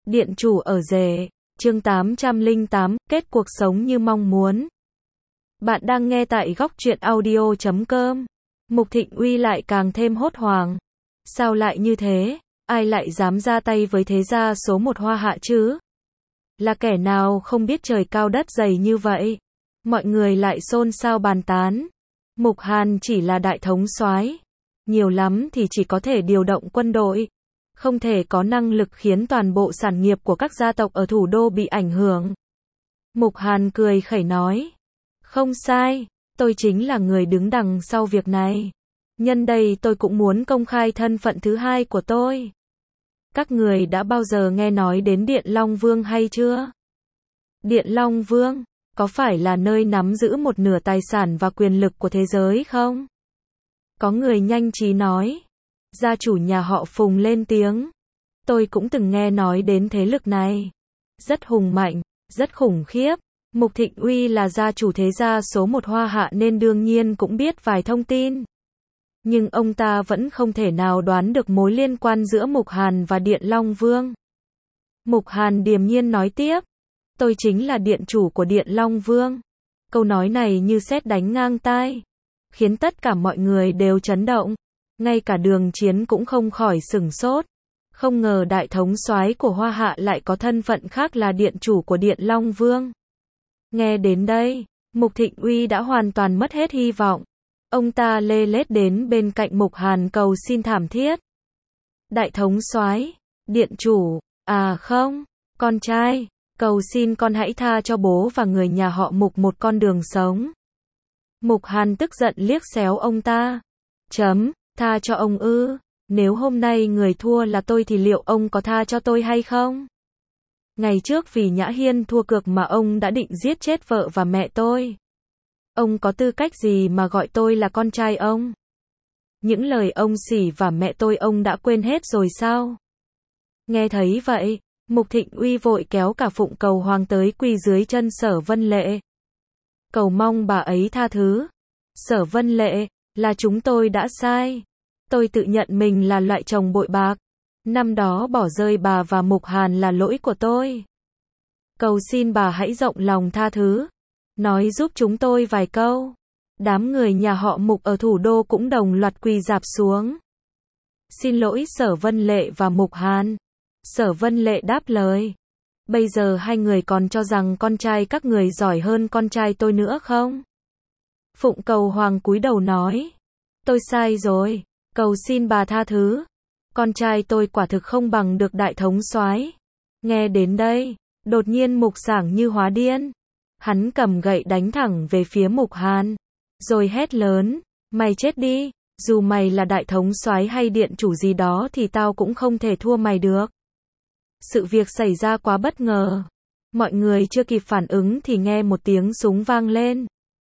Điện chủ ở rể, chương 808, kết cuộc sống như mong muốn. Bạn đang nghe tại góc truyện audio.com. Mục Thịnh Uy lại càng thêm hốt hoảng. Sao lại như thế? Ai lại dám ra tay với thế gia số một Hoa Hạ chứ? Là kẻ nào không biết trời cao đất dày như vậy? Mọi người lại xôn xao bàn tán. Mục Hàn chỉ là đại thống soái, nhiều lắm thì chỉ có thể điều động quân đội, không thể có năng lực khiến toàn bộ sản nghiệp của các gia tộc ở thủ đô bị ảnh hưởng. Mục Hàn cười khẩy nói, không sai, tôi chính là người đứng đằng sau việc này. Nhân đây tôi cũng muốn công khai thân phận thứ hai của tôi. Các người đã bao giờ nghe nói đến Điện Long Vương hay chưa? Điện Long Vương, có phải là nơi nắm giữ một nửa tài sản và quyền lực của thế giới không? Có người nhanh trí nói. Gia chủ nhà họ Phùng lên tiếng. Tôi cũng từng nghe nói đến thế lực này. Rất hùng mạnh, rất khủng khiếp. Mục Thịnh Uy là gia chủ thế gia số một Hoa Hạ nên đương nhiên cũng biết vài thông tin. Nhưng ông ta vẫn không thể nào đoán được mối liên quan giữa Mục Hàn và Điện Long Vương. Mục Hàn điềm nhiên nói tiếp. Tôi chính là điện chủ của Điện Long Vương. Câu nói này như sét đánh ngang tai, khiến tất cả mọi người đều chấn động. Ngay cả Đường Chiến cũng không khỏi sửng sốt. Không ngờ đại thống soái của Hoa Hạ lại có thân phận khác là điện chủ của Điện Long Vương. Nghe đến đây, Mục Thịnh Uy đã hoàn toàn mất hết hy vọng. Ông ta lê lết đến bên cạnh Mục Hàn cầu xin thảm thiết. Đại thống soái, điện chủ, à không, con trai, cầu xin con hãy tha cho bố và người nhà họ Mục một con đường sống. Mục Hàn tức giận liếc xéo ông ta. Tha cho ông ư? Nếu hôm nay người thua là tôi thì liệu ông có tha cho tôi hay không? Ngày trước vì Nhã Hiên thua cược mà ông đã định giết chết vợ và mẹ tôi. Ông có tư cách gì mà gọi tôi là con trai ông? Những lời ông xỉ vả mẹ tôi ông đã quên hết rồi sao? Nghe thấy vậy, Mục Thịnh Uy vội kéo cả Phụng Cầu Hoàng tới quỳ dưới chân Sở Vân Lệ. Cầu mong bà ấy tha thứ. Sở Vân Lệ, là chúng tôi đã sai. Tôi tự nhận mình là loại chồng bội bạc. Năm đó bỏ rơi bà và Mục Hàn là lỗi của tôi. Cầu xin bà hãy rộng lòng tha thứ. Nói giúp chúng tôi vài câu. Đám người nhà họ Mục ở thủ đô cũng đồng loạt quỳ rạp xuống. Xin lỗi Sở Vân Lệ và Mục Hàn. Sở Vân Lệ đáp lời. Bây giờ hai người còn cho rằng con trai các người giỏi hơn con trai tôi nữa không? Phụng Cầu Hoàng cúi đầu nói. Tôi sai rồi. Cầu xin bà tha thứ. Con trai tôi quả thực không bằng được đại thống soái. Nghe đến đây, đột nhiên Mục Sảng như hóa điên. Hắn cầm gậy đánh thẳng về phía Mục Hàn. Rồi hét lớn. Mày chết đi. Dù mày là đại thống soái hay điện chủ gì đó thì tao cũng không thể thua mày được. Sự việc xảy ra quá bất ngờ. Mọi người chưa kịp phản ứng thì nghe một tiếng súng vang lên.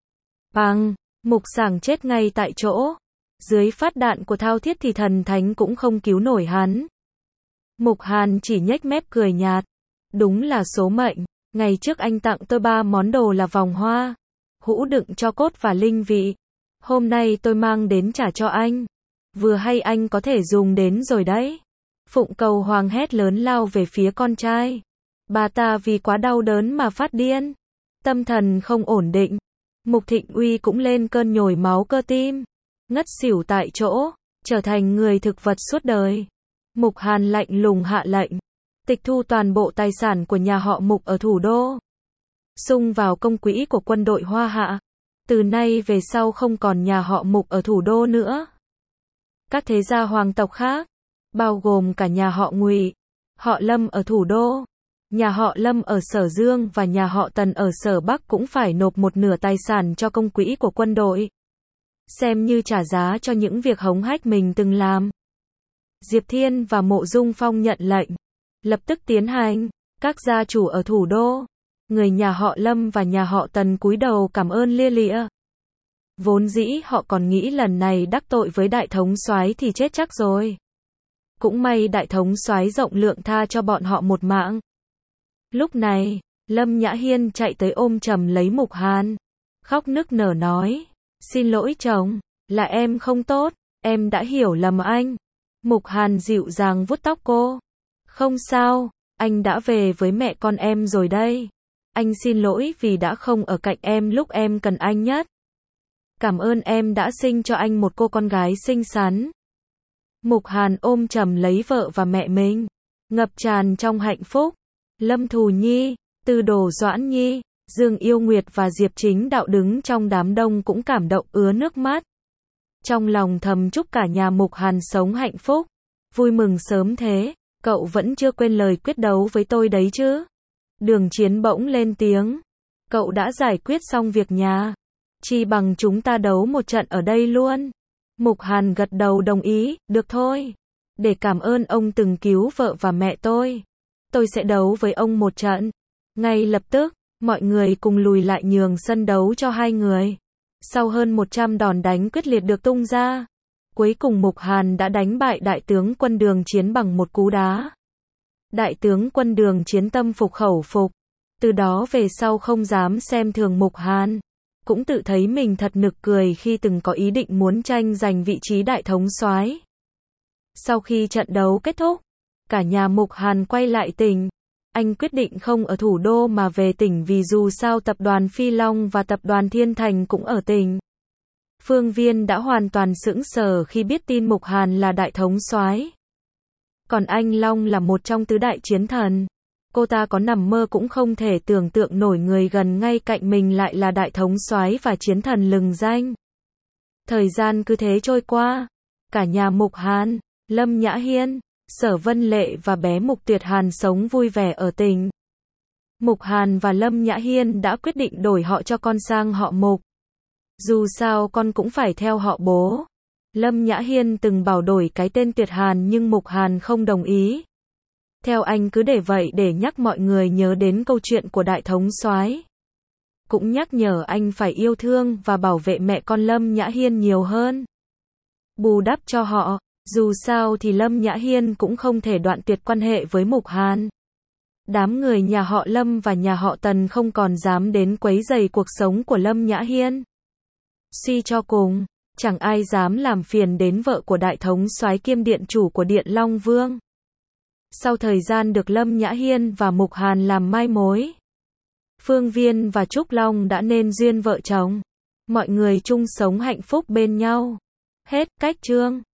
Bang! Mục Sảng chết ngay tại chỗ. Dưới phát đạn của Thao Thiết thì thần thánh cũng không cứu nổi hắn. Mục Hàn chỉ nhếch mép cười nhạt. Đúng là số mệnh. Ngày trước anh tặng tôi 3 món đồ là vòng hoa, hũ đựng tro cốt và linh vị. Hôm nay tôi mang đến trả cho anh. Vừa hay anh có thể dùng đến rồi đấy. Phụng Cầu Hoàng hét lớn lao về phía con trai. Bà ta vì quá đau đớn mà phát điên. Tâm thần không ổn định. Mục Thịnh Uy cũng lên cơn nhồi máu cơ tim. Ngất xỉu tại chỗ, trở thành người thực vật suốt đời. Mục Hàn lạnh lùng hạ lệnh. Tịch thu toàn bộ tài sản của nhà họ Mục ở thủ đô. Sung vào công quỹ của quân đội Hoa Hạ. Từ nay về sau không còn nhà họ Mục ở thủ đô nữa. Các thế gia hoàng tộc khác, bao gồm cả nhà họ Ngụy, họ Lâm ở thủ đô, nhà họ Lâm ở Sở Dương và nhà họ Tần ở Sở Bắc cũng phải nộp một nửa tài sản cho công quỹ của quân đội. Xem như trả giá cho những việc hống hách mình từng làm. Diệp Thiên và Mộ Dung Phong nhận lệnh. Lập tức tiến hành. Các gia chủ ở thủ đô, người nhà họ Lâm và nhà họ Tần cúi đầu cảm ơn lia lịa. Vốn dĩ họ còn nghĩ lần này đắc tội với đại thống soái thì chết chắc rồi. Cũng may đại thống soái rộng lượng tha cho bọn họ một mạng. Lúc này, Lâm Nhã Hiên chạy tới ôm chầm lấy Mục Hàn. Khóc nức nở nói. Xin lỗi chồng, là em không tốt, em đã hiểu lầm anh. Mục Hàn dịu dàng vuốt tóc cô. Không sao, anh đã về với mẹ con em rồi đây. Anh xin lỗi vì đã không ở cạnh em lúc em cần anh nhất. Cảm ơn em đã sinh cho anh một cô con gái xinh xắn. Mục Hàn ôm chầm lấy vợ và mẹ mình, ngập tràn trong hạnh phúc. Lâm Thù Nhi, Tư Đồ Doãn Nhi, Dương Yêu Nguyệt và Diệp Chính Đạo đứng trong đám đông cũng cảm động ứa nước mắt. Trong lòng thầm chúc cả nhà Mục Hàn sống hạnh phúc, vui mừng sớm thế. Cậu vẫn chưa quên lời quyết đấu với tôi đấy chứ? Đường Chiến bỗng lên tiếng. Cậu đã giải quyết xong việc nhà, chi bằng chúng ta đấu một trận ở đây luôn. Mục Hàn gật đầu đồng ý, được thôi. Để cảm ơn ông từng cứu vợ và mẹ tôi sẽ đấu với ông một trận. Ngay lập tức, mọi người cùng lùi lại nhường sân đấu cho hai người. Sau hơn 100 đòn đánh quyết liệt được tung ra, cuối cùng Mục Hàn đã đánh bại đại tướng quân Đường Chiến bằng một cú đá. Đại tướng quân Đường Chiến tâm phục khẩu phục, từ đó về sau không dám xem thường Mục Hàn, cũng tự thấy mình thật nực cười khi từng có ý định muốn tranh giành vị trí đại thống soái. Sau khi trận đấu kết thúc, cả nhà Mục Hàn quay lại tỉnh. Anh quyết định không ở thủ đô mà về tỉnh vì dù sao tập đoàn Phi Long và tập đoàn Thiên Thành cũng ở tỉnh. Phương Viên đã hoàn toàn sững sờ khi biết tin Mục Hàn là đại thống soái. Còn anh Long là một trong tứ đại chiến thần. Cô ta có nằm mơ cũng không thể tưởng tượng nổi người gần ngay cạnh mình lại là đại thống soái và chiến thần lừng danh. Thời gian cứ thế trôi qua. Cả nhà Mục Hàn, Lâm Nhã Hiên, Sở Vân Lệ và bé Mục Tuyệt Hàn sống vui vẻ ở tỉnh. Mục Hàn và Lâm Nhã Hiên đã quyết định đổi họ cho con sang họ Mục. Dù sao con cũng phải theo họ bố. Lâm Nhã Hiên từng bảo đổi cái tên Tuyệt Hàn nhưng Mục Hàn không đồng ý. Theo anh cứ để vậy để nhắc mọi người nhớ đến câu chuyện của đại thống soái. Cũng nhắc nhở anh phải yêu thương và bảo vệ mẹ con Lâm Nhã Hiên nhiều hơn. Bù đắp cho họ, dù sao thì Lâm Nhã Hiên cũng không thể đoạn tuyệt quan hệ với Mục Hàn. Đám người nhà họ Lâm và nhà họ Tần không còn dám đến quấy rầy cuộc sống của Lâm Nhã Hiên. Suy cho cùng, chẳng ai dám làm phiền đến vợ của đại thống soái kiêm điện chủ của Điện Long Vương. Sau thời gian được Lâm Nhã Hiên và Mục Hàn làm mai mối, Phương Viên và Trúc Long đã nên duyên vợ chồng. Mọi người chung sống hạnh phúc bên nhau. Hết cách chương.